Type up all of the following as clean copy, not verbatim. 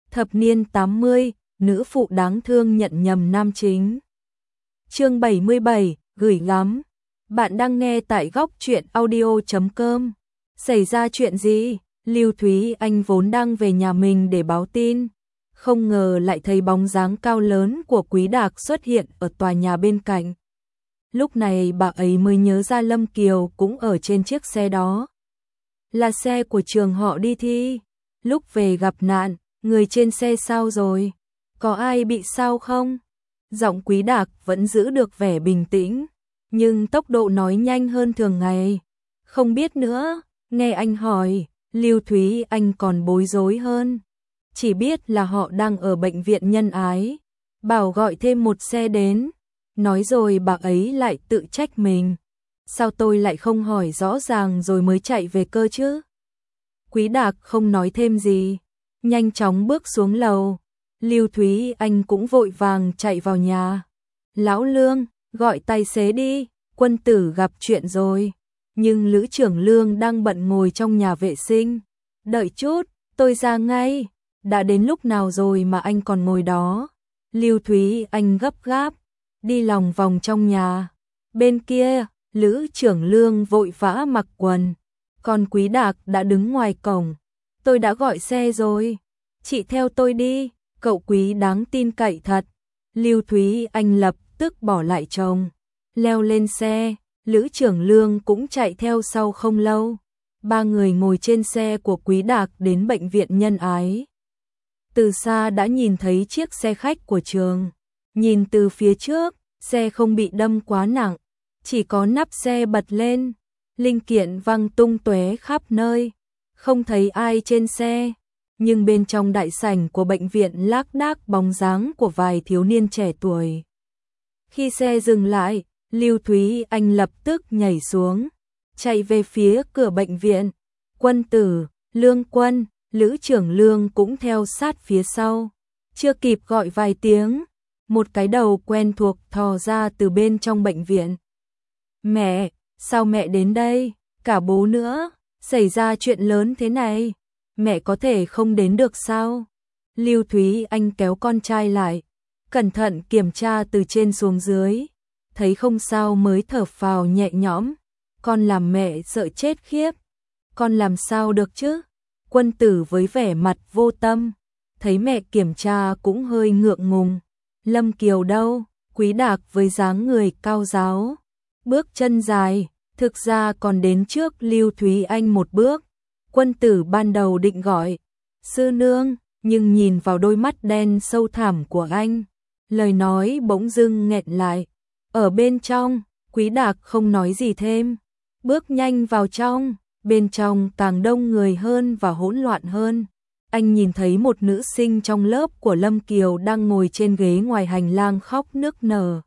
Thập niên 80, nữ phụ đáng thương nhận nhầm nam chính. Chương 77, gửi gắm. Bạn đang nghe tại góc truyện audio.com. Xảy ra chuyện gì? Lưu Thúy Anh vốn đang về nhà mình để báo tin, không ngờ lại thấy bóng dáng cao lớn của Quý Đạc xuất hiện ở tòa nhà bên cạnh. Lúc này bà ấy mới nhớ ra Lâm Kiều cũng ở trên chiếc xe đó. Là xe của trường họ đi thi. Lúc về gặp nạn, người trên xe sao rồi? Có ai bị sao không? Giọng Quý Đạc vẫn giữ được vẻ bình tĩnh, nhưng tốc độ nói nhanh hơn thường ngày. Không biết nữa, nghe anh hỏi, Lưu Thúy Anh còn bối rối hơn. Chỉ biết là họ đang ở bệnh viện Nhân Ái, bảo gọi thêm một xe đến. Nói rồi bà ấy lại tự trách mình. Sao tôi lại không hỏi rõ ràng rồi mới chạy về cơ chứ? Quý Đạc không nói thêm gì, nhanh chóng bước xuống lầu. Lưu Thúy Anh cũng vội vàng chạy vào nhà. Lão Lương, gọi tài xế đi, Quân Tử gặp chuyện rồi. Nhưng Lữ trưởng Lương đang bận ngồi trong nhà vệ sinh. Đợi chút, tôi ra ngay. Đã đến lúc nào rồi mà anh còn ngồi đó? Lưu Thúy Anh gấp gáp, đi lòng vòng trong nhà. Bên kia, Lữ trưởng Lương vội vã mặc quần, còn Quý Đạc đã đứng ngoài cổng. Tôi đã gọi xe rồi, chị theo tôi đi, cậu Quý đáng tin cậy thật. Lưu Thúy Anh lập tức bỏ lại chồng, leo lên xe. Lữ trưởng Lương cũng chạy theo sau không lâu. Ba người ngồi trên xe của Quý Đạc đến bệnh viện Nhân Ái. Từ xa đã nhìn thấy chiếc xe khách của trường. Nhìn từ phía trước, xe không bị đâm quá nặng, chỉ có nắp xe bật lên, linh kiện văng tung tóe khắp nơi, không thấy ai trên xe. Nhưng bên trong đại sảnh của bệnh viện lác đác bóng dáng của vài thiếu niên trẻ tuổi. Khi xe dừng lại, Lưu Thúy Anh lập tức nhảy xuống, chạy về phía cửa bệnh viện. Quân Tử, Lương Quân, Lữ trưởng Lương cũng theo sát phía sau. Chưa kịp gọi vài tiếng, một cái đầu quen thuộc thò ra từ bên trong bệnh viện. Mẹ, sao mẹ đến đây? Cả bố nữa, xảy ra chuyện lớn thế này, mẹ có thể không đến được sao? Lưu Thúy Anh kéo con trai lại, cẩn thận kiểm tra từ trên xuống dưới, thấy không sao mới thở phào nhẹ nhõm. Con làm mẹ sợ chết khiếp. Con làm sao được chứ? Quân Tử với vẻ mặt vô tâm, thấy mẹ kiểm tra cũng hơi ngượng ngùng. Lâm Kiều đâu? Quý Đạc với dáng người cao ráo, bước chân dài, thực ra còn đến trước Lưu Thúy Anh một bước. Quân Tử ban đầu định gọi sư nương, nhưng nhìn vào đôi mắt đen sâu thẳm của anh, lời nói bỗng dưng nghẹn lại. Ở bên trong, Quý Đạc không nói gì thêm, bước nhanh vào trong. Bên trong càng đông người hơn và hỗn loạn hơn. Anh nhìn thấy một nữ sinh trong lớp của Lâm Kiều đang ngồi trên ghế ngoài hành lang khóc nức nở.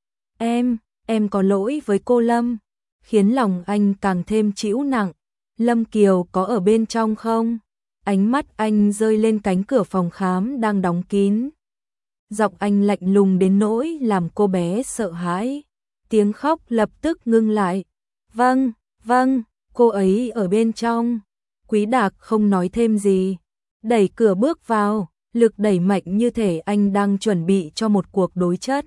Em có lỗi với cô Lâm, khiến lòng anh càng thêm trĩu nặng. Lâm Kiều có ở bên trong không? Ánh mắt anh rơi lên cánh cửa phòng khám đang đóng kín. Giọng anh lạnh lùng đến nỗi làm cô bé sợ hãi. Tiếng khóc lập tức ngưng lại. Vâng, cô ấy ở bên trong. Quý Đạc không nói thêm gì, đẩy cửa bước vào, lực đẩy mạnh như thể anh đang chuẩn bị cho một cuộc đối chất.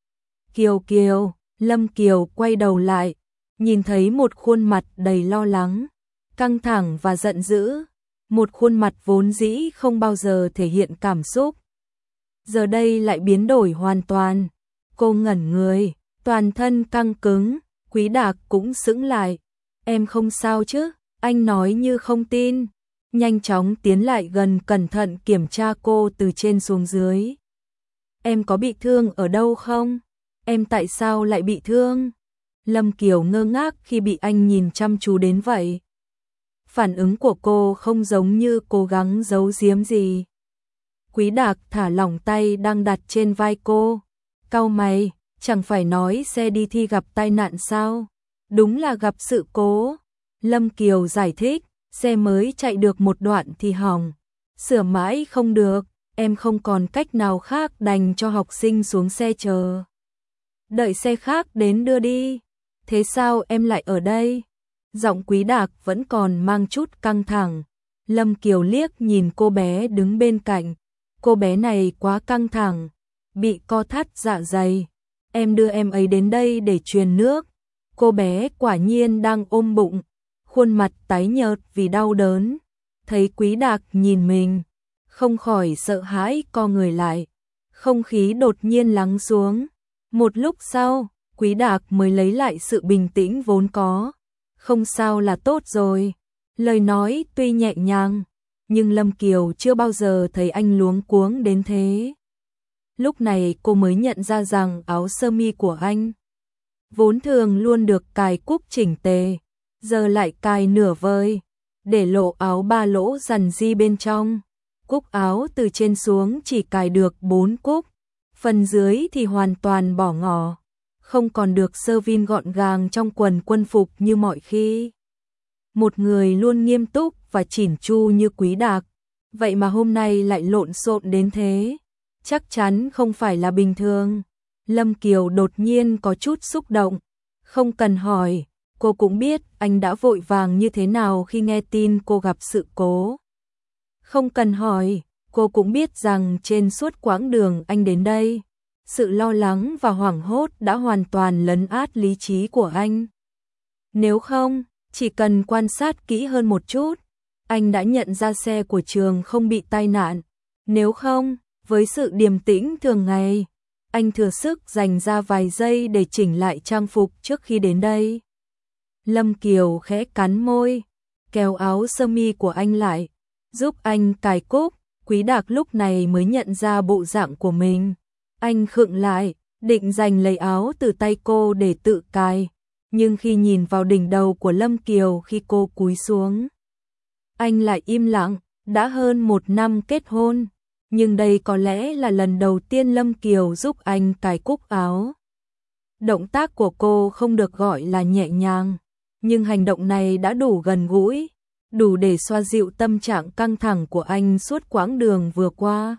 Kiều, Lâm Kiều quay đầu lại, nhìn thấy một khuôn mặt đầy lo lắng, căng thẳng và giận dữ, một khuôn mặt vốn dĩ không bao giờ thể hiện cảm xúc. Giờ đây lại biến đổi hoàn toàn. Cô ngẩn người, toàn thân căng cứng. Quý Đạc cũng sững lại. Em không sao chứ? Anh nói như không tin, nhanh chóng tiến lại gần cẩn thận kiểm tra cô từ trên xuống dưới. Em có bị thương ở đâu không? Em tại sao lại bị thương? Lâm Kiều ngơ ngác khi bị anh nhìn chăm chú đến vậy. Phản ứng của cô không giống như cố gắng giấu giếm gì. Quý Đạc thả lỏng tay đang đặt trên vai cô, cau mày, chẳng phải nói xe đi thi gặp tai nạn sao? Đúng là gặp sự cố. Lâm Kiều giải thích, xe mới chạy được một đoạn thì hỏng, sửa mãi không được, em không còn cách nào khác đành cho học sinh xuống xe chờ. Đợi xe khác đến đưa đi. Thế sao em lại ở đây? Giọng Quý Đạc vẫn còn mang chút căng thẳng. Lâm Kiều liếc nhìn cô bé đứng bên cạnh, cô bé này quá căng thẳng, bị co thắt dạ dày. Em đưa em ấy đến đây để truyền nước. Cô bé quả nhiên đang ôm bụng, khuôn mặt tái nhợt vì đau đớn. Thấy Quý Đạc nhìn mình, không khỏi sợ hãi co người lại. Không khí đột nhiên lắng xuống. Một lúc sau, Quý Đạc mới lấy lại sự bình tĩnh vốn có. Không sao là tốt rồi. Lời nói tuy nhẹ nhàng, nhưng Lâm Kiều chưa bao giờ thấy anh luống cuống đến thế. Lúc này cô mới nhận ra rằng áo sơ mi của anh vốn thường luôn được cài cúc chỉnh tề, giờ lại cài nửa vời, để lộ áo 3 lỗ rằn ri bên trong. Cúc áo từ trên xuống chỉ cài được 4 cúc, phần dưới thì hoàn toàn bỏ ngỏ, không còn được sơ vin gọn gàng trong quần quân phục như mọi khi. Một người luôn nghiêm túc và chỉn chu như Quý Đạc, vậy mà hôm nay lại lộn xộn đến thế, chắc chắn không phải là bình thường. Lâm Kiều đột nhiên có chút xúc động, không cần hỏi, cô cũng biết anh đã vội vàng như thế nào khi nghe tin cô gặp sự cố. Không cần hỏi, cô cũng biết rằng trên suốt quãng đường anh đến đây, sự lo lắng và hoảng hốt đã hoàn toàn lấn át lý trí của anh. Nếu không, chỉ cần quan sát kỹ hơn một chút, anh đã nhận ra xe của Trường không bị tai nạn. Nếu không, với sự điềm tĩnh thường ngày, anh thừa sức dành ra vài giây để chỉnh lại trang phục trước khi đến đây. Lâm Kiều khẽ cắn môi, kéo áo sơ mi của anh lại, giúp anh cài cúc. Quý Đạc lúc này mới nhận ra bộ dạng của mình. Anh khựng lại, định giành lấy áo từ tay cô để tự cài, nhưng khi nhìn vào đỉnh đầu của Lâm Kiều khi cô cúi xuống, anh lại im lặng. Đã hơn 1 năm kết hôn, nhưng đây có lẽ là lần đầu tiên Lâm Kiều giúp anh cài cúc áo. Động tác của cô không được gọi là nhẹ nhàng, nhưng hành động này đã đủ gần gũi, đủ để xoa dịu tâm trạng căng thẳng của anh suốt quãng đường vừa qua.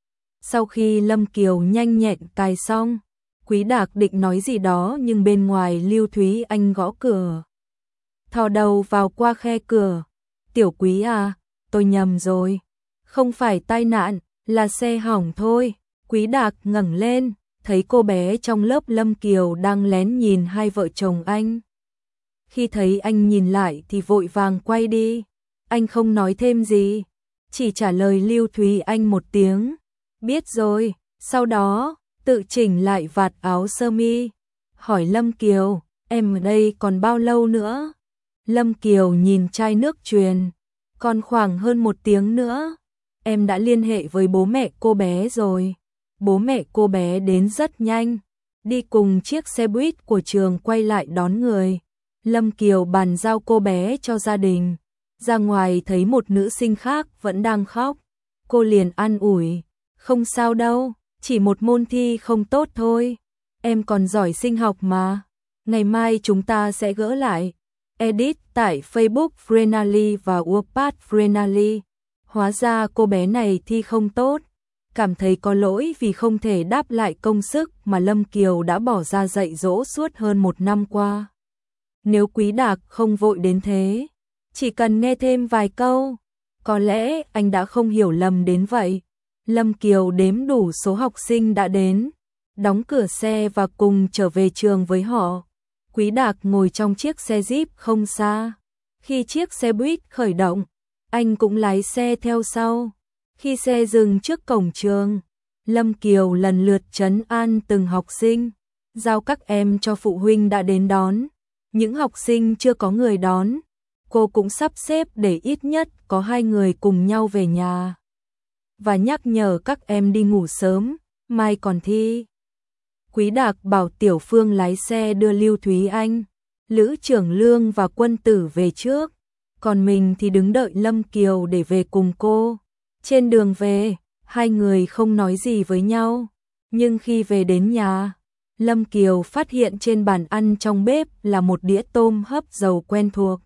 Sau khi Lâm Kiều nhanh nhẹn cài xong, Quý Đạc định nói gì đó nhưng bên ngoài Lưu Thúy Anh gõ cửa. Thò đầu vào qua khe cửa. Tiểu Quý à, tôi nhầm rồi. Không phải tai nạn, là xe hỏng thôi. Quý Đạc ngẩng lên, thấy cô bé trong lớp Lâm Kiều đang lén nhìn hai vợ chồng anh. Khi thấy anh nhìn lại thì vội vàng quay đi. Anh không nói thêm gì, chỉ trả lời Lưu Thúy Anh một tiếng. Biết rồi, sau đó tự chỉnh lại vạt áo sơ mi, hỏi Lâm Kiều, em ở đây còn bao lâu nữa? Lâm Kiều nhìn chai nước truyền, còn khoảng hơn 1 tiếng nữa. Em đã liên hệ với bố mẹ cô bé rồi. Bố mẹ cô bé đến rất nhanh, đi cùng chiếc xe buýt của Trường quay lại đón người. Lâm Kiều bàn giao cô bé cho gia đình. Ra ngoài thấy một nữ sinh khác vẫn đang khóc, cô liền an ủi, không sao đâu, chỉ một môn thi không tốt thôi, em còn giỏi sinh học mà, ngày mai chúng ta sẽ gỡ lại. Edit tại Facebook Frenally và Wattpad Frenally. Hóa ra cô bé này thi không tốt, cảm thấy có lỗi vì không thể đáp lại công sức mà Lâm Kiều đã bỏ ra dạy dỗ suốt hơn 1 năm qua. Nếu Quý Đạc không vội đến thế, chỉ cần nghe thêm vài câu, có lẽ anh đã không hiểu lầm đến vậy. Lâm Kiều đếm đủ số học sinh đã đến, đóng cửa xe và cùng trở về trường với họ. Quý Đạc ngồi trong chiếc xe Jeep không xa. Khi chiếc xe buýt khởi động, anh cũng lái xe theo sau. Khi xe dừng trước cổng trường, Lâm Kiều lần lượt trấn an từng học sinh, giao các em cho phụ huynh đã đến đón. Những học sinh chưa có người đón, cô cũng sắp xếp để ít nhất có 2 người cùng nhau về nhà. Và nhắc nhở các em đi ngủ sớm, mai còn thi. Quý Đạc bảo Tiểu Phương lái xe đưa Lưu Thúy Anh, Lữ Trưởng Lương và Quân Tử về trước, còn mình thì đứng đợi Lâm Kiều để về cùng cô. Trên đường về, hai người không nói gì với nhau, nhưng khi về đến nhà, Lâm Kiều phát hiện trên bàn ăn trong bếp là một đĩa tôm hấp dầu quen thuộc.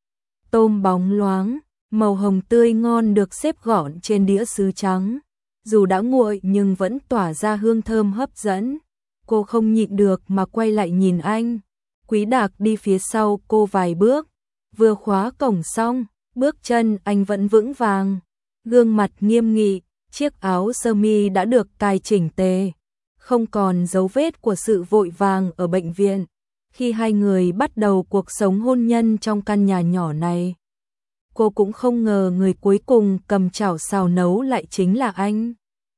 Tôm bóng loáng, màu hồng tươi ngon được xếp gọn trên đĩa sứ trắng, dù đã nguội nhưng vẫn tỏa ra hương thơm hấp dẫn. Cô không nhịn được mà quay lại nhìn anh. Quý Đạc đi phía sau cô vài bước, vừa khóa cổng xong, bước chân anh vẫn vững vàng, gương mặt nghiêm nghị, Chiếc áo sơ mi đã được cài chỉnh tề, không còn dấu vết của sự vội vàng ở bệnh viện. Khi hai người bắt đầu cuộc sống hôn nhân trong căn nhà nhỏ này, cô cũng không ngờ người cuối cùng cầm chảo xào nấu lại chính là anh.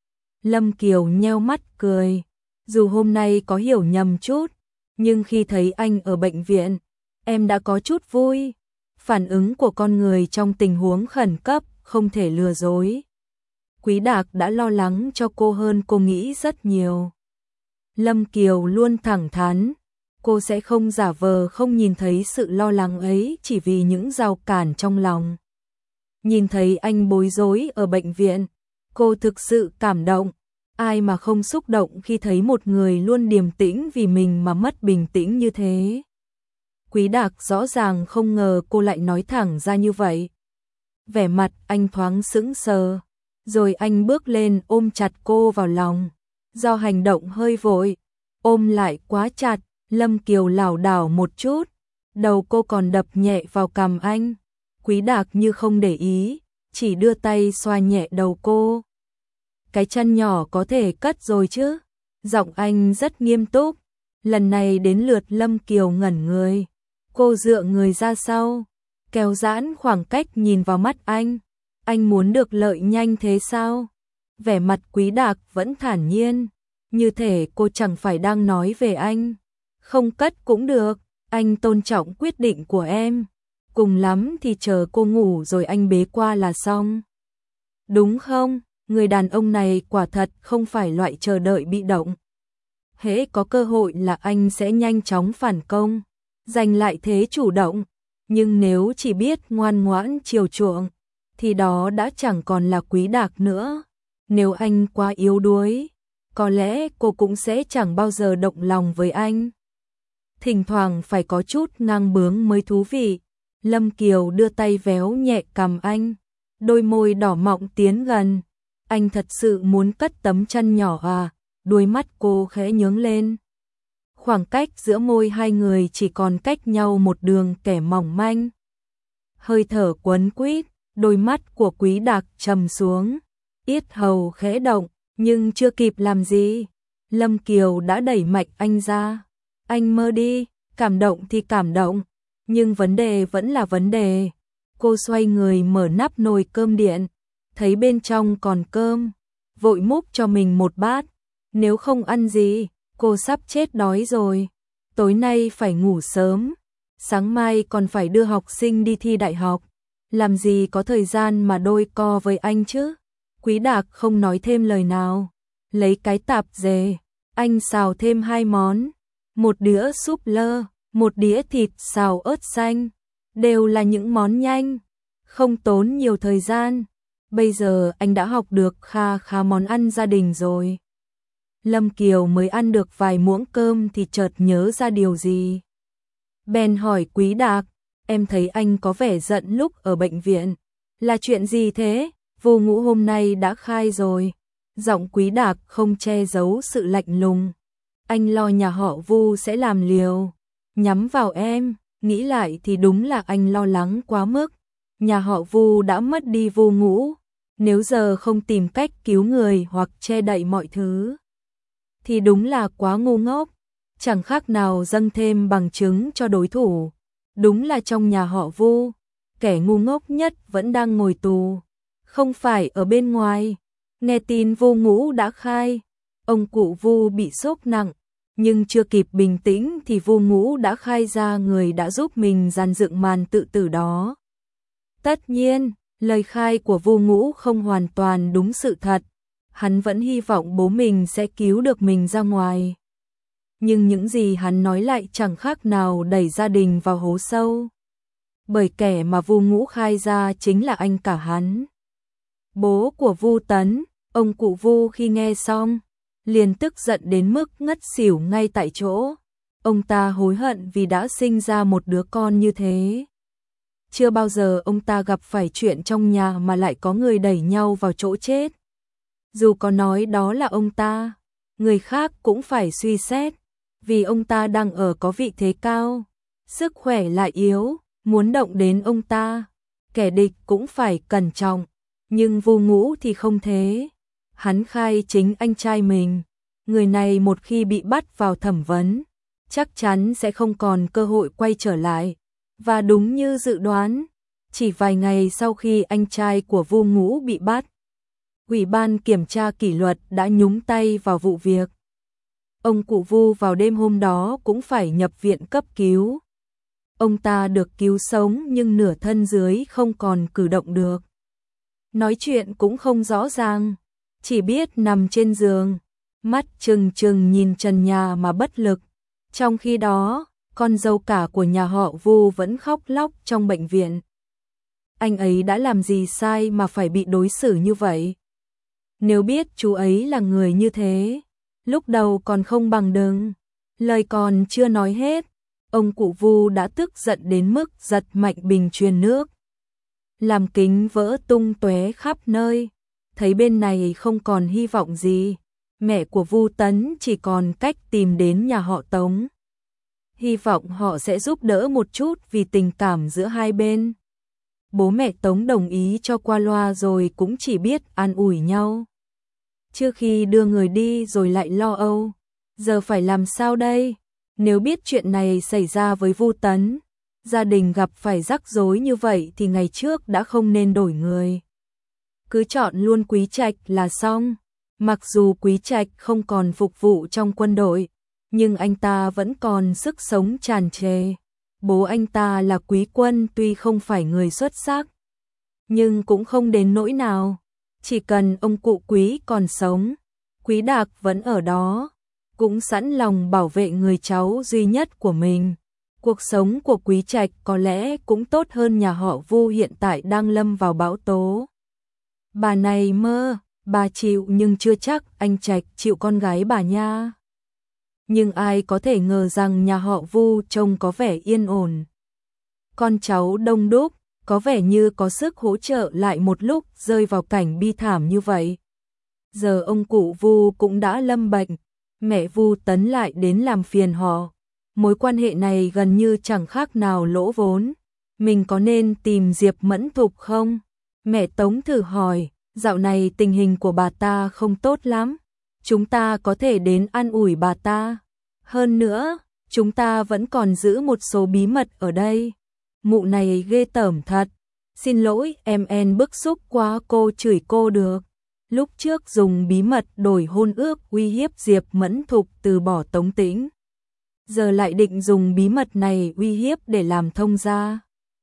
Lâm Kiều nheo mắt cười, dù hôm nay có hiểu nhầm chút, nhưng khi thấy anh ở bệnh viện, em đã có chút vui. Phản ứng của con người trong tình huống khẩn cấp không thể lừa dối. Quý Đạc đã lo lắng cho cô hơn cô nghĩ rất nhiều. Lâm Kiều luôn thẳng thắn, cô sẽ không giả vờ không nhìn thấy sự lo lắng ấy chỉ vì những rào cản trong lòng. Nhìn thấy anh bối rối ở bệnh viện, cô thực sự cảm động. Ai mà không xúc động khi thấy một người luôn điềm tĩnh vì mình mà mất bình tĩnh như thế. Quý Đạc rõ ràng không ngờ cô lại nói thẳng ra như vậy. Vẻ mặt anh thoáng sững sờ, rồi anh bước lên ôm chặt cô vào lòng. Do hành động hơi vội, ôm lại quá chặt, Lâm Kiều lảo đảo một chút, đầu cô còn đập nhẹ vào cằm anh. Quý Đạc như không để ý, chỉ đưa tay xoa nhẹ đầu cô. Cái chân nhỏ có thể cất rồi chứ? Giọng anh rất nghiêm túc. Lần này đến lượt Lâm Kiều ngẩn người. Cô dựa người ra sau, kéo giãn khoảng cách nhìn vào mắt anh. Anh muốn được lợi nhanh thế sao? Vẻ mặt Quý Đạc vẫn thản nhiên, như thể cô chẳng phải đang nói về anh. Không cất cũng được, anh tôn trọng quyết định của em. Cùng lắm thì chờ cô ngủ rồi anh bế qua là xong. Đúng không? Người đàn ông này quả thật không phải loại chờ đợi bị động. Hễ có cơ hội là anh sẽ nhanh chóng phản công, giành lại thế chủ động. Nhưng nếu chỉ biết ngoan ngoãn chiều chuộng, thì đó đã chẳng còn là Quý Đạc nữa. Nếu anh quá yếu đuối, có lẽ cô cũng sẽ chẳng bao giờ động lòng với anh. Thỉnh thoảng phải có chút ngang bướng mới thú vị. Lâm Kiều đưa tay véo nhẹ cằm anh, đôi môi đỏ mọng tiến gần. Anh thật sự muốn cất tấm chân nhỏ à? Đôi mắt cô khẽ nhướng lên. Khoảng cách giữa môi hai người chỉ còn cách nhau một đường kẻ mỏng manh. Hơi thở quấn quýt, đôi mắt của Quý Đạc trầm xuống, yết hầu khẽ động, nhưng chưa kịp làm gì, Lâm Kiều đã đẩy mạnh anh ra. Anh mơ đi, cảm động thì cảm động, nhưng vấn đề vẫn là vấn đề. Cô xoay người mở nắp nồi cơm điện, thấy bên trong còn cơm, vội múc cho mình một bát. Nếu không ăn gì, cô sắp chết đói rồi. Tối nay phải ngủ sớm, sáng mai còn phải đưa học sinh đi thi đại học. Làm gì có thời gian mà đôi co với anh chứ? Quý Đạc không nói thêm lời nào, lấy cái tạp dề, anh xào thêm 2 món, một đĩa súp lơ, một đĩa thịt xào ớt xanh, đều là những món nhanh, không tốn nhiều thời gian. Bây giờ anh đã học được khá món ăn gia đình rồi. Lâm Kiều mới ăn được vài muỗng cơm thì chợt nhớ ra điều gì. Bèn hỏi Quý Đạc, em thấy anh có vẻ giận lúc ở bệnh viện. Là chuyện gì thế? Vô Ngũ hôm nay đã khai rồi. Giọng Quý Đạc không che giấu sự lạnh lùng. Anh lo nhà họ Vu sẽ làm liều nhắm vào em. Nghĩ lại thì đúng là anh lo lắng quá mức. Nhà họ Vu đã mất đi Vô Ngũ. Nếu giờ không tìm cách cứu người hoặc che đậy mọi thứ, thì đúng là quá ngu ngốc. Chẳng khác nào dâng thêm bằng chứng cho đối thủ. Đúng là trong nhà họ Vu, kẻ ngu ngốc nhất vẫn đang ngồi tù, không phải ở bên ngoài. Nghe tin Vô Ngũ đã khai, ông cụ Vu bị sốc nặng, nhưng chưa kịp bình tĩnh thì Vô Ngũ đã khai ra người đã giúp mình dàn dựng màn tự tử đó. Tất nhiên, lời khai của Vô Ngũ không hoàn toàn đúng sự thật. Hắn vẫn hy vọng bố mình sẽ cứu được mình ra ngoài. Nhưng những gì hắn nói lại chẳng khác nào đẩy gia đình vào hố sâu. Bởi kẻ mà Vô Ngũ khai ra chính là anh cả hắn. Bố của Vu Tấn, ông cụ Vu khi nghe xong, liền tức giận đến mức ngất xỉu ngay tại chỗ. Ông ta hối hận vì đã sinh ra một đứa con như thế. Chưa bao giờ ông ta gặp phải chuyện trong nhà mà lại có người đẩy nhau vào chỗ chết. Dù có nói đó là ông ta, người khác cũng phải suy xét, vì ông ta đang ở có vị thế cao, sức khỏe lại yếu, muốn động đến ông ta, kẻ địch cũng phải cẩn trọng, nhưng Vô Ngũ thì không thế. hắn khai chính anh trai mình. Người này một khi bị bắt vào thẩm vấn, chắc chắn sẽ không còn cơ hội quay trở lại. Và đúng như dự đoán, chỉ vài ngày sau khi anh trai của Vu Ngũ bị bắt, Ủy ban kiểm tra kỷ luật đã nhúng tay vào vụ việc. Ông cụ Vu vào đêm hôm đó cũng phải nhập viện cấp cứu. Ông ta được cứu sống nhưng nửa thân dưới không còn cử động được. Nói chuyện cũng không rõ ràng, chỉ biết nằm trên giường, mắt trừng trừng nhìn trần nhà mà bất lực. Trong khi đó, con dâu cả của nhà họ Vu vẫn khóc lóc trong bệnh viện. Anh ấy đã làm gì sai mà phải bị đối xử như vậy? Nếu biết chú ấy là người như thế, lúc đầu còn không bằng đừng. Lời còn chưa nói hết, ông cụ Vu đã tức giận đến mức giật mạnh bình truyền nước, làm kính vỡ tung tóe khắp nơi. Thấy bên này không còn hy vọng gì, mẹ của Vu Tấn chỉ còn cách tìm đến nhà họ Tống. Hy vọng họ sẽ giúp đỡ một chút vì tình cảm giữa hai bên. Bố mẹ Tống đồng ý cho qua loa rồi cũng chỉ biết an ủi nhau. Trước khi đưa người đi rồi lại lo âu, giờ phải làm sao đây? Nếu biết chuyện này xảy ra với Vu Tấn, gia đình gặp phải rắc rối như vậy thì ngày trước đã không nên đổi người. Cứ chọn luôn Quý Trạch là xong. Mặc dù Quý Trạch không còn phục vụ trong quân đội, nhưng anh ta vẫn còn sức sống tràn trề. Bố anh ta là Quý Quân, tuy không phải người xuất sắc, nhưng cũng không đến nỗi nào. Chỉ cần ông cụ Quý còn sống, Quý Đạc vẫn ở đó, cũng sẵn lòng bảo vệ người cháu duy nhất của mình. Cuộc sống của Quý Trạch có lẽ cũng tốt hơn nhà họ Vu hiện tại đang lâm vào bão tố. Bà này mơ, bà chịu nhưng chưa chắc anh Trạch chịu con gái bà nha. Nhưng ai có thể ngờ rằng nhà họ Vu trông có vẻ yên ổn. Con cháu đông đúc, có vẻ như có sức hỗ trợ lại một lúc rơi vào cảnh bi thảm như vậy. Giờ ông cụ Vu cũng đã lâm bệnh, mẹ Vu Tấn lại đến làm phiền họ. Mối quan hệ này gần như chẳng khác nào lỗ vốn. Mình có nên tìm Diệp Mẫn Thục không? Mẹ Tống thử hỏi, dạo này tình hình của bà ta không tốt lắm. Chúng ta có thể đến an ủi bà ta. Hơn nữa, chúng ta vẫn còn giữ một số bí mật ở đây. Mụ này ghê tởm thật. Xin lỗi em bức xúc quá, cô chửi cô được. Lúc trước dùng bí mật đổi hôn ước uy hiếp Diệp Mẫn Thục từ bỏ Tống Tĩnh. Giờ lại định dùng bí mật này uy hiếp để làm thông gia.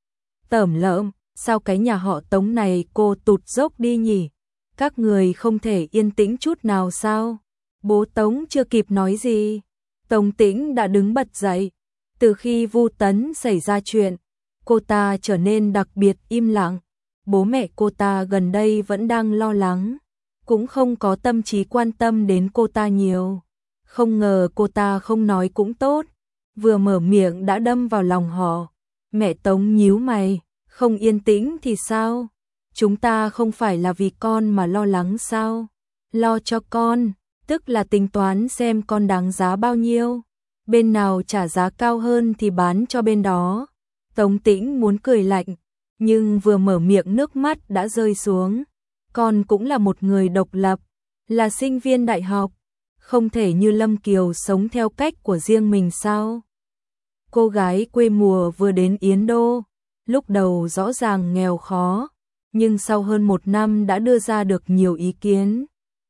Tởm lợm, sao cái nhà họ Tống này cô tụt dốc đi nhỉ? Các người không thể yên tĩnh chút nào sao? Bố Tống chưa kịp nói gì, Tống Tĩnh đã đứng bật dậy. Từ khi Vu Tấn xảy ra chuyện, cô ta trở nên đặc biệt im lặng. Bố mẹ cô ta gần đây vẫn đang lo lắng, cũng không có tâm trí quan tâm đến cô ta nhiều. Không ngờ cô ta không nói cũng tốt, vừa mở miệng đã đâm vào lòng họ. Mẹ Tống nhíu mày, không yên tĩnh thì sao? Chúng ta không phải là vì con mà lo lắng sao? Lo cho con, tức là tính toán xem con đáng giá bao nhiêu. Bên nào trả giá cao hơn thì bán cho bên đó. Tống Tĩnh muốn cười lạnh, nhưng vừa mở miệng nước mắt đã rơi xuống. Con cũng là một người độc lập, là sinh viên đại học, không thể như Lâm Kiều sống theo cách của riêng mình sao? Cô gái quê mùa vừa đến Yến Đô, lúc đầu rõ ràng nghèo khó, nhưng sau hơn 1 năm đã đưa ra được nhiều ý kiến.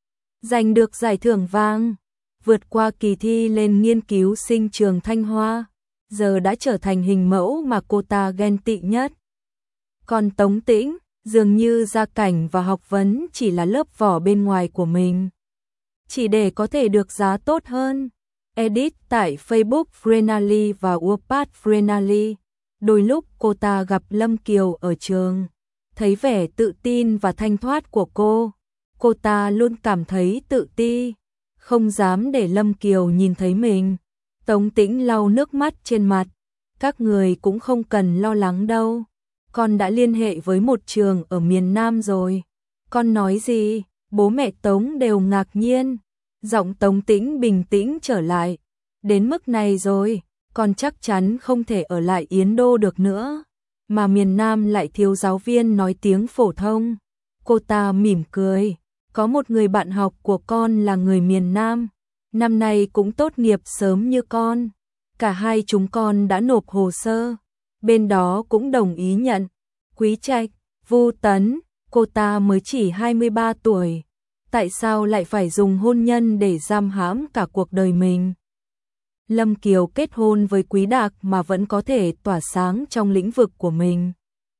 Giành được giải thưởng vàng, vượt qua kỳ thi lên nghiên cứu sinh trường Thanh Hoa, giờ đã trở thành hình mẫu mà cô ta ghen tị nhất. Còn Tống Tĩnh, dường như gia cảnh và học vấn chỉ là lớp vỏ bên ngoài của mình, chỉ để có thể được giá tốt hơn. Edit tại Facebook Frenally và Wattpad Frenally. Đôi lúc cô ta gặp Lâm Kiều ở trường, thấy vẻ tự tin và thanh thoát của cô ta luôn cảm thấy tự ti, không dám để Lâm Kiều nhìn thấy mình. Tống Tĩnh lau nước mắt trên mặt, các người cũng không cần lo lắng đâu, con đã liên hệ với một trường ở miền Nam rồi. Con nói gì? Bố mẹ Tống đều ngạc nhiên. Giọng Tống Tĩnh bình tĩnh trở lại. Đến mức này rồi, con chắc chắn không thể ở lại Yến Đô được nữa, mà miền Nam lại thiếu giáo viên nói tiếng phổ thông. Cô ta mỉm cười, Có một người bạn học của con là người miền Nam, năm nay cũng tốt nghiệp sớm như con. Cả hai chúng con đã nộp hồ sơ, bên đó cũng đồng ý nhận. Quý Trạch, Vu Tấn, cô ta mới chỉ 23 tuổi, tại sao lại phải dùng hôn nhân để giam hãm cả cuộc đời mình? Lâm Kiều kết hôn với Quý Đạc mà vẫn có thể tỏa sáng trong lĩnh vực của mình.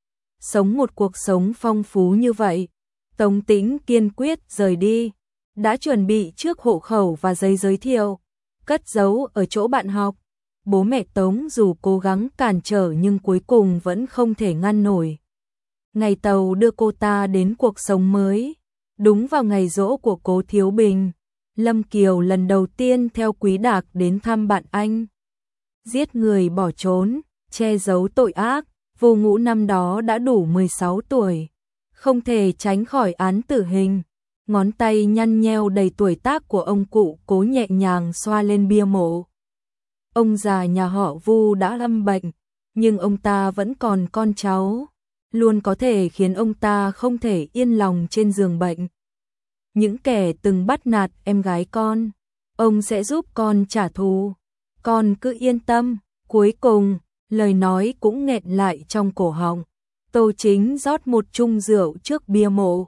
Sống một cuộc sống phong phú như vậy, Tống Tĩnh kiên quyết rời đi, đã chuẩn bị trước hộ khẩu và giấy giới thiệu, cất giấu ở chỗ bạn học. Bố mẹ Tống dù cố gắng cản trở nhưng cuối cùng vẫn không thể ngăn nổi. Ngày tàu đưa cô ta đến cuộc sống mới, đúng vào ngày giỗ của Cố Thiếu Bình. Lâm Kiều lần đầu tiên theo Quý Đạc đến thăm bạn anh. Giết người bỏ trốn, che giấu tội ác, Vô Ngũ năm đó đã đủ 16 tuổi, không thể tránh khỏi án tử hình. Ngón tay nhăn nheo đầy tuổi tác của ông cụ Cố nhẹ nhàng xoa lên bia mộ. Ông già nhà họ Vu đã lâm bệnh, nhưng ông ta vẫn còn con cháu, luôn có thể khiến ông ta không thể yên lòng trên giường bệnh. Những kẻ từng bắt nạt em gái con, ông sẽ giúp con trả thù. Con cứ yên tâm. Cuối cùng, lời nói cũng nghẹn lại trong cổ họng. Tô Chính rót một chung rượu trước bia mộ.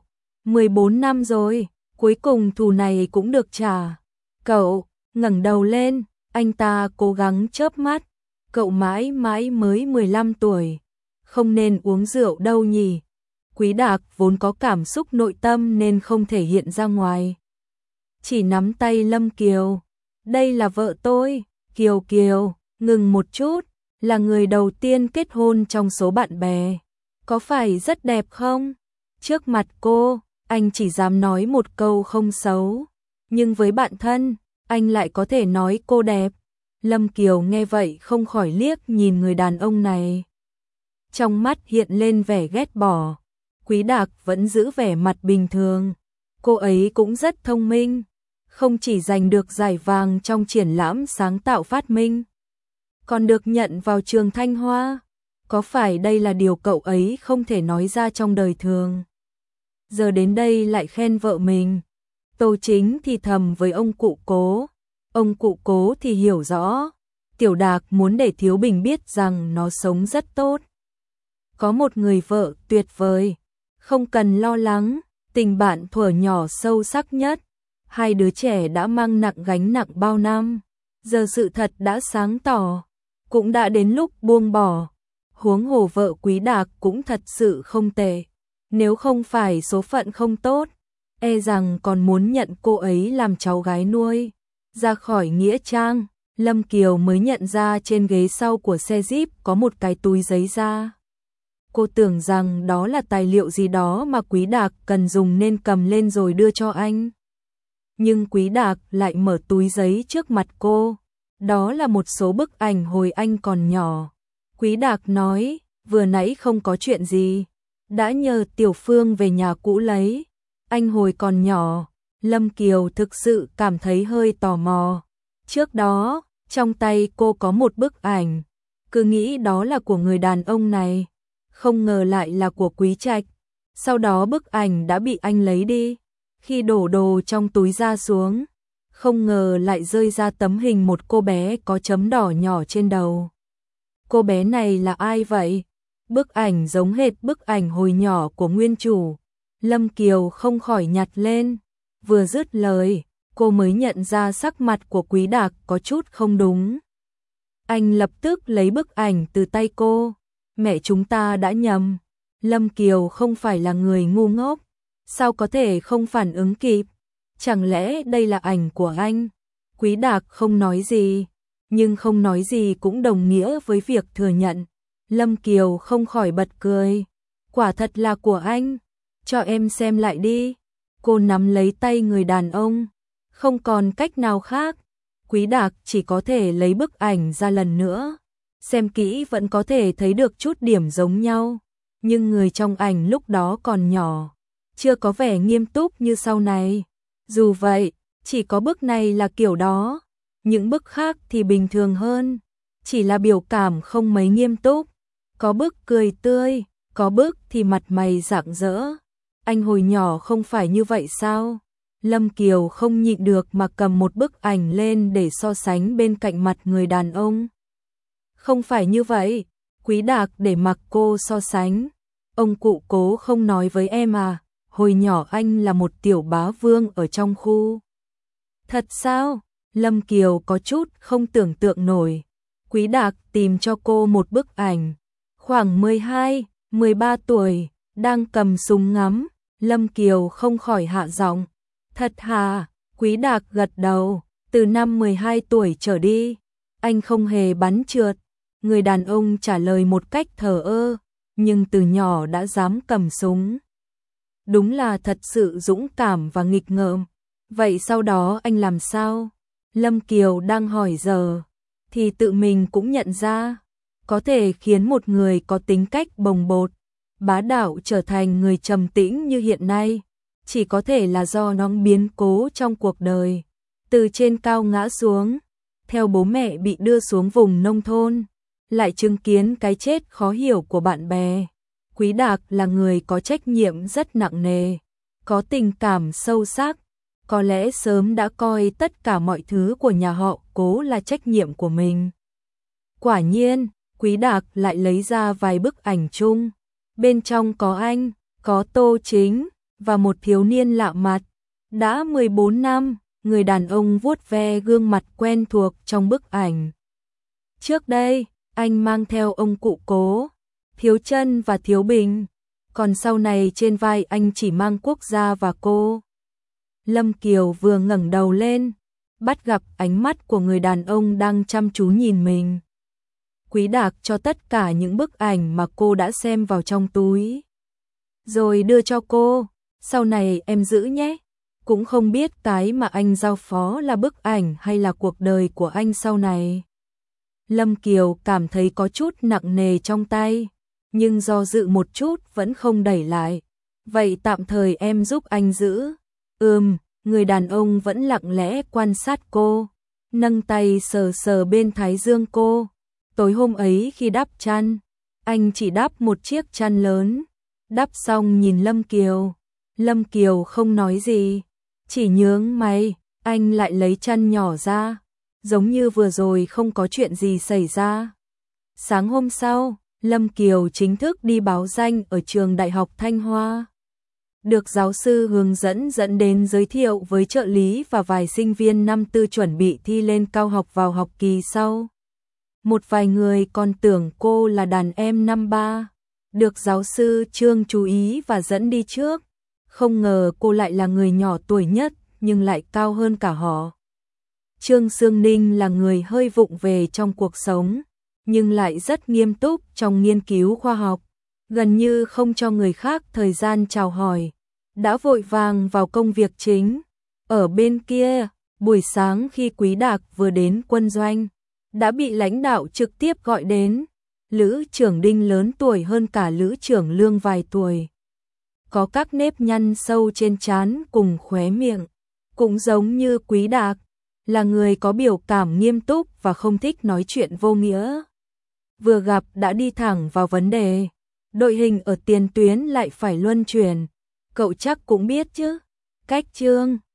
14 năm rồi, cuối cùng thù này cũng được trả. Cậu, ngẩng đầu lên, anh ta cố gắng chớp mắt. Cậu mãi mãi mới 15 tuổi, không nên uống rượu đâu nhỉ. Quý Đạc vốn có cảm xúc nội tâm nên không thể hiện ra ngoài. Chỉ nắm tay Lâm Kiều. Đây là vợ tôi, Kiều Kiều, ngừng một chút, là người đầu tiên kết hôn trong số bạn bè. Có phải rất đẹp không? Trước mặt cô, anh chỉ dám nói một câu không xấu, nhưng với bạn thân, anh lại có thể nói cô đẹp. Lâm Kiều nghe vậy không khỏi liếc nhìn người đàn ông này. Trong mắt hiện lên vẻ ghét bỏ. Quý Đạc vẫn giữ vẻ mặt bình thường. Cô ấy cũng rất thông minh, không chỉ giành được giải vàng trong triển lãm sáng tạo phát minh, còn được nhận vào trường Thanh Hoa. Có phải đây là điều cậu ấy không thể nói ra trong đời thường? Giờ đến đây lại khen vợ mình. Tô Chính thì thầm với ông cụ Cố. Ông cụ Cố thì hiểu rõ. Tiểu Đạc muốn để Thiếu Bình biết rằng nó sống rất tốt. Có một người vợ tuyệt vời. Không cần lo lắng, tình bạn thuở nhỏ sâu sắc nhất. Hai đứa trẻ đã mang nặng gánh nặng bao năm. Giờ sự thật đã sáng tỏ. Cũng đã đến lúc buông bỏ. Huống hồ vợ Quý Đạc cũng thật sự không tệ. Nếu không phải số phận không tốt, e rằng còn muốn nhận cô ấy làm cháu gái nuôi. Ra khỏi nghĩa trang, Lâm Kiều mới nhận ra trên ghế sau của xe Jeep có một cái túi giấy da. Cô tưởng rằng đó là tài liệu gì đó mà Quý Đạc cần dùng nên cầm lên rồi đưa cho anh. Nhưng Quý Đạc lại mở túi giấy trước mặt cô. Đó là một số bức ảnh hồi anh còn nhỏ. Quý Đạc nói, vừa nãy không có chuyện gì, đã nhờ Tiểu Phương về nhà cũ lấy. Anh hồi còn nhỏ. Lâm Kiều thực sự cảm thấy hơi tò mò. Trước đó, trong tay cô có một bức ảnh, cứ nghĩ đó là của người đàn ông này, không ngờ lại là của Quý Trạch. Sau đó bức ảnh đã bị anh lấy đi. Khi đổ đồ trong túi ra xuống, không ngờ lại rơi ra tấm hình một cô bé có chấm đỏ nhỏ trên đầu. Cô bé này là ai vậy? Bức ảnh giống hệt bức ảnh hồi nhỏ của nguyên chủ. Lâm Kiều không khỏi nhặt lên. Vừa dứt lời, cô mới nhận ra sắc mặt của Quý Đạc có chút không đúng. Anh lập tức lấy bức ảnh từ tay cô. Mẹ chúng ta đã nhầm. Lâm Kiều không phải là người ngu ngốc. Sao có thể không phản ứng kịp? Chẳng lẽ đây là ảnh của anh? Quý Đạc không nói gì, nhưng không nói gì cũng đồng nghĩa với việc thừa nhận. Lâm Kiều không khỏi bật cười. Quả thật là của anh. Cho em xem lại đi. Cô nắm lấy tay người đàn ông. Không còn cách nào khác. Quý Đạc chỉ có thể lấy bức ảnh ra lần nữa. Xem kỹ vẫn có thể thấy được chút điểm giống nhau. Nhưng người trong ảnh lúc đó còn nhỏ, chưa có vẻ nghiêm túc như sau này. Dù vậy, chỉ có bức này là kiểu đó. Những bức khác thì bình thường hơn. Chỉ là biểu cảm không mấy nghiêm túc. Có bức cười tươi, có bức thì mặt mày rạng rỡ. Anh hồi nhỏ không phải như vậy sao? Lâm Kiều không nhịn được mà cầm một bức ảnh lên để so sánh bên cạnh mặt người đàn ông. Không phải như vậy, Quý Đạc để mặc cô so sánh. Ông cụ Cố không nói với em à, hồi nhỏ anh là một tiểu bá vương ở trong khu. Thật sao? Lâm Kiều có chút không tưởng tượng nổi. Quý Đạc tìm cho cô một bức ảnh. Khoảng 12, 13 tuổi, đang cầm súng ngắm. Lâm Kiều không khỏi hạ giọng. Thật hả? Quý Đạc gật đầu. Từ năm 12 tuổi trở đi, anh không hề bắn trượt. Người đàn ông trả lời một cách thờ ơ, nhưng từ nhỏ đã dám cầm súng. Đúng là thật sự dũng cảm và nghịch ngợm. Vậy sau đó anh làm sao? Lâm Kiều đang hỏi giờ, thì tự mình cũng nhận ra, có thể khiến một người có tính cách bồng bột, bá đạo trở thành người trầm tĩnh như hiện nay, chỉ có thể là do những biến cố trong cuộc đời. Từ trên cao ngã xuống, theo bố mẹ bị đưa xuống vùng nông thôn, lại chứng kiến cái chết khó hiểu của bạn bè. Quý Đạc là người có trách nhiệm rất nặng nề, có tình cảm sâu sắc, có lẽ sớm đã coi tất cả mọi thứ của nhà họ Cố là trách nhiệm của mình. Quả nhiên, Quý Đạc lại lấy ra vài bức ảnh chung. Bên trong có anh, có Tô Chính, và một thiếu niên lạ mặt. Đã 14 năm, người đàn ông vuốt ve gương mặt quen thuộc trong bức ảnh. Trước đây, anh mang theo ông cụ Cố, Thiếu Chân và Thiếu Bình, còn sau này trên vai anh chỉ mang Quốc Gia và cô. Lâm Kiều vừa ngẩng đầu lên, bắt gặp ánh mắt của người đàn ông đang chăm chú nhìn mình. Quý Đạc cho tất cả những bức ảnh mà cô đã xem vào trong túi, rồi đưa cho cô. Sau này em giữ nhé. Cũng không biết cái mà anh giao phó là bức ảnh hay là cuộc đời của anh sau này. Lâm Kiều cảm thấy có chút nặng nề trong tay, nhưng do dự một chút vẫn không đẩy lại. Vậy tạm thời em giúp anh giữ. Người đàn ông vẫn lặng lẽ quan sát cô, nâng tay sờ sờ bên thái dương cô. Tối hôm ấy khi đắp chăn, anh chỉ đắp một chiếc chăn lớn. Đắp xong nhìn Lâm Kiều. Lâm Kiều không nói gì, chỉ nhướng mày. Anh lại lấy chăn nhỏ ra, giống như vừa rồi không có chuyện gì xảy ra. Sáng hôm sau, Lâm Kiều chính thức đi báo danh ở trường Đại học Thanh Hoa. Được giáo sư hướng dẫn đến giới thiệu với trợ lý và vài sinh viên năm tư chuẩn bị thi lên cao học vào học kỳ sau. Một vài người còn tưởng cô là đàn em năm ba, được giáo sư Trương chú ý và dẫn đi trước. Không ngờ cô lại là người nhỏ tuổi nhất, nhưng lại cao hơn cả họ. Trương Sương Ninh là người hơi vụng về trong cuộc sống, nhưng lại rất nghiêm túc trong nghiên cứu khoa học, gần như không cho người khác thời gian chào hỏi, đã vội vàng vào công việc chính. Ở bên kia, buổi sáng khi Quý Đạc vừa đến quân doanh, đã bị lãnh đạo trực tiếp gọi đến. Lữ trưởng Đinh lớn tuổi hơn cả Lữ trưởng Lương vài tuổi, có các nếp nhăn sâu trên trán cùng khóe miệng, cũng giống như Quý Đạc, là người có biểu cảm nghiêm túc và không thích nói chuyện vô nghĩa. Vừa gặp đã đi thẳng vào vấn đề. Đội hình ở tiền tuyến lại phải luân chuyển, cậu chắc cũng biết chứ. Cách Trương